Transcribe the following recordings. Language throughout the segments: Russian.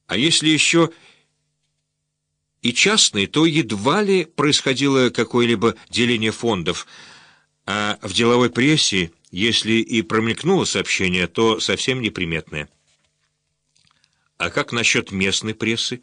А если еще и частный, то едва ли происходило какое-либо деление фондов, а в деловой прессе, если и промелькнуло сообщение, то совсем неприметное. А как насчет местной прессы?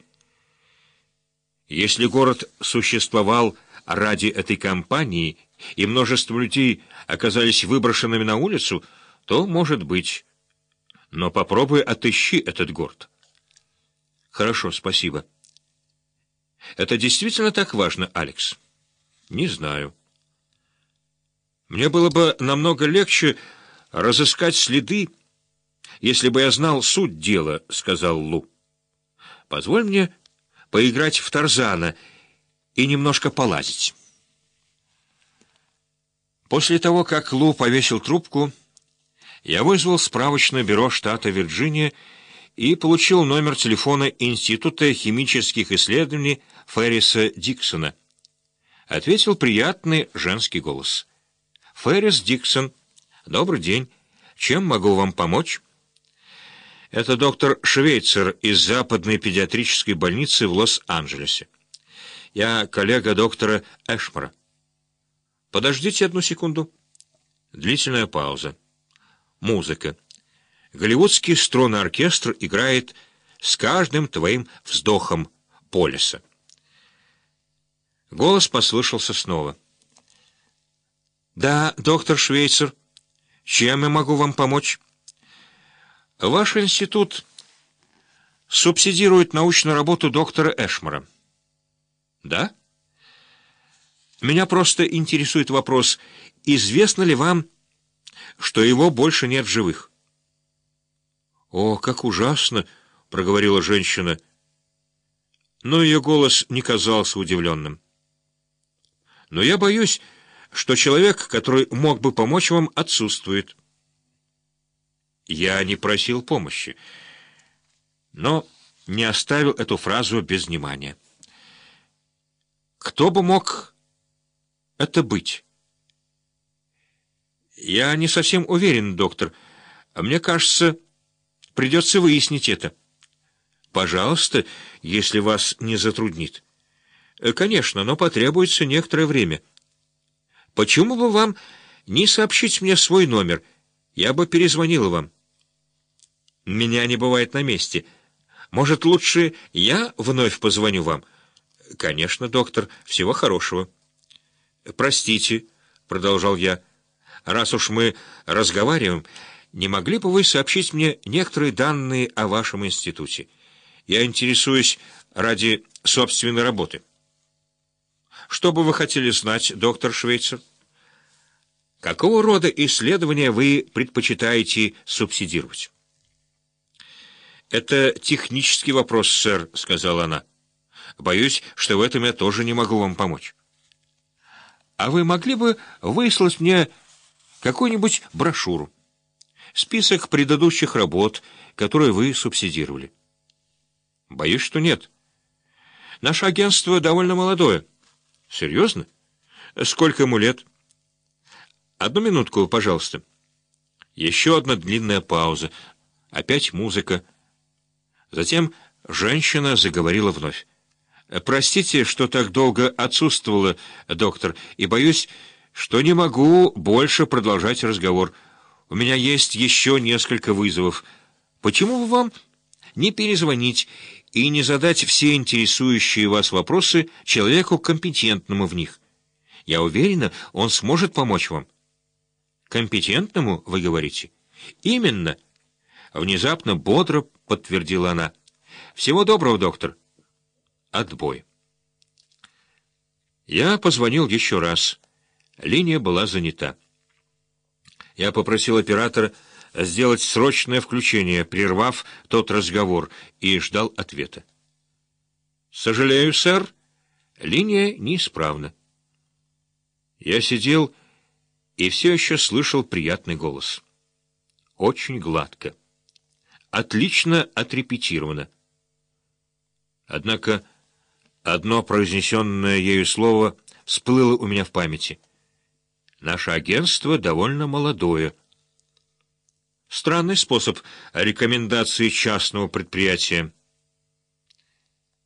Если город существовал ради этой кампании, и множество людей оказались выброшенными на улицу, то, может быть. Но попробуй отыщи этот город. Хорошо, спасибо. Это действительно так важно, Алекс? Не знаю. Мне было бы намного легче разыскать следы, если бы я знал суть дела, — сказал Лу. Позволь мне поиграть в Тарзана и немножко полазить. После того, как Лу повесил трубку, я вызвал справочное бюро штата Вирджиния и получил номер телефона Института химических исследований Ферриса Диксона. Ответил приятный женский голос. «Феррис Диксон, добрый день. Чем могу вам помочь?» «Это доктор Швейцер из Западной педиатрической больницы в Лос-Анджелесе. Я коллега доктора Эшмора». «Подождите одну секунду». Длительная пауза. Музыка. Голливудский струнный оркестр играет «С каждым твоим вздохом» Полиса. Голос послышался снова. «Да, доктор Швейцер, чем я могу вам помочь?» «Ваш институт субсидирует научную работу доктора Эшмора». «Да?» «Меня просто интересует вопрос, известно ли вам, что его больше нет в живых?» «О, как ужасно!» — проговорила женщина, но ее голос не казался удивленным. «Но я боюсь, что человек, который мог бы помочь вам, отсутствует». Я не просил помощи, но не оставил эту фразу без внимания. Кто бы мог это быть? Я не совсем уверен, доктор. Мне кажется, придется выяснить это. Пожалуйста, если вас не затруднит. Конечно, но потребуется некоторое время. Почему бы вам не сообщить мне свой номер? Я бы перезвонила вам. Меня не бывает на месте. Может, лучше я вновь позвоню вам? Конечно, доктор. Всего хорошего. Простите, — продолжал я, — раз уж мы разговариваем, не могли бы вы сообщить мне некоторые данные о вашем институте? Я интересуюсь ради собственной работы. Что бы вы хотели знать, доктор Швейцер? Какого рода исследования вы предпочитаете субсидировать? «Это технический вопрос, сэр», — сказала она. «Боюсь, что в этом я тоже не могу вам помочь». «А вы могли бы выслать мне какую-нибудь брошюру? Список предыдущих работ, которые вы субсидировали?» «Боюсь, что нет. Наше агентство довольно молодое». «Серьезно? Сколько ему лет?» «Одну минутку, пожалуйста». Еще одна длинная пауза. Опять музыка. Затем женщина заговорила вновь. «Простите, что так долго отсутствовала, доктор, и боюсь, что не могу больше продолжать разговор. У меня есть еще несколько вызовов. Почему бы вам не перезвонить и не задать все интересующие вас вопросы человеку компетентному в них? Я уверена, он сможет помочь вам». «Компетентному, вы говорите?» «Именно». Внезапно бодро подтвердила она. «Всего доброго, доктор». Отбой. Я позвонил еще раз. Линия была занята. Я попросил оператора сделать срочное включение, прервав тот разговор, и ждал ответа. «Сожалею, сэр, линия неисправна». Я сидел и все еще слышал приятный голос. Очень гладко. Отлично отрепетировано. Однако одно произнесенное ею слово всплыло у меня в памяти. Наше агентство довольно молодое. Странный способ рекомендации частного предприятия.